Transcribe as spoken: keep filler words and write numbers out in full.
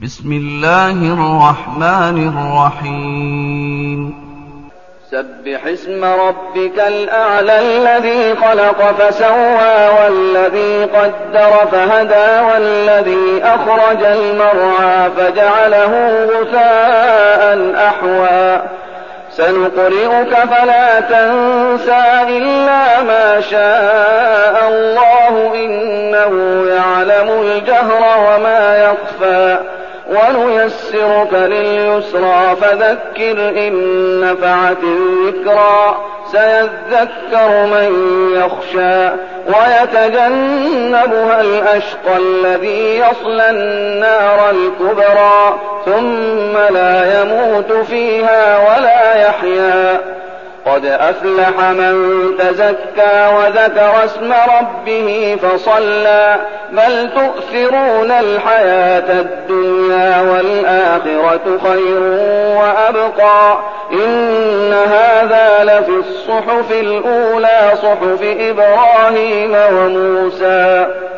بسم الله الرحمن الرحيم سبح اسم ربك الأعلى الذي خلق فسوى والذي قدر فهدى والذي أخرج المرعى فجعله غثاء أحوى سنقرئك فلا تنسى إلا ما شاء الله إنه يعلم الجهر وما يخفى ونيسرك لليسرى فذكر إن نفعت الذكرى سيذكر من يخشى ويتجنبها الأشقى الذي يصلى النار الكبرى ثم لا يموت فيها ولا يحيا قد أفلح من تزكى وذكر اسم ربه فصلى بل تؤثرون الحياة الدنيا والآخرة خير وأبقى إن هذا لفي الصحف الأولى صحف إبراهيم وموسى.